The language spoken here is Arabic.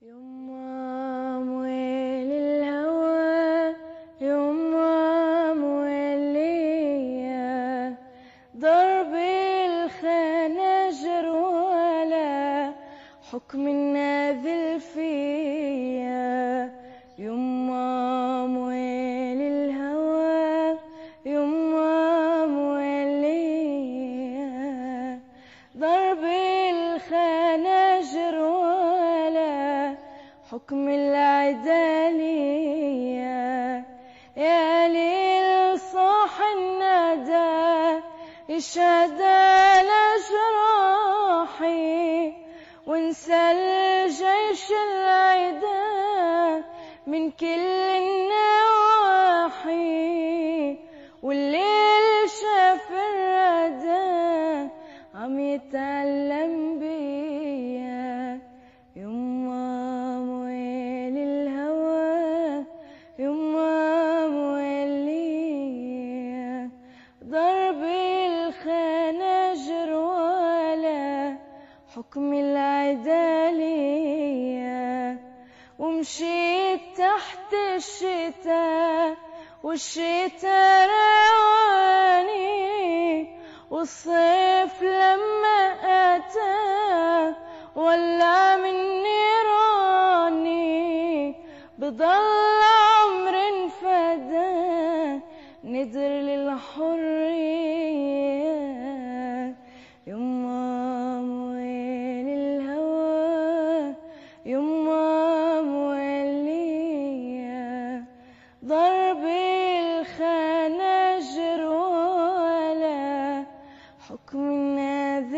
يما مويل الهوى يما مولية ضرب الخناجر ولا حكم الناذل فيا. يما مويل الهوى يما مولية ضرب الخناجر ولا حكم العدالية. يا ليل صاح الندى يشهد على جراحي وانسى الجيش العدا من كل النواحي، والليل شاف الردى عم يتعلم بيا. يما مويل الهوى يما مولية ضرب الخناجر ولا حكم العدالية. ومشيت تحت الشتاء والشتاء رواني، والصيف لما أتى ولع من نيراني. بضل عمر فدا ندر للحرية. يما مويل الهوى يما مولية ضرب الخناجر ولا حكم الناذل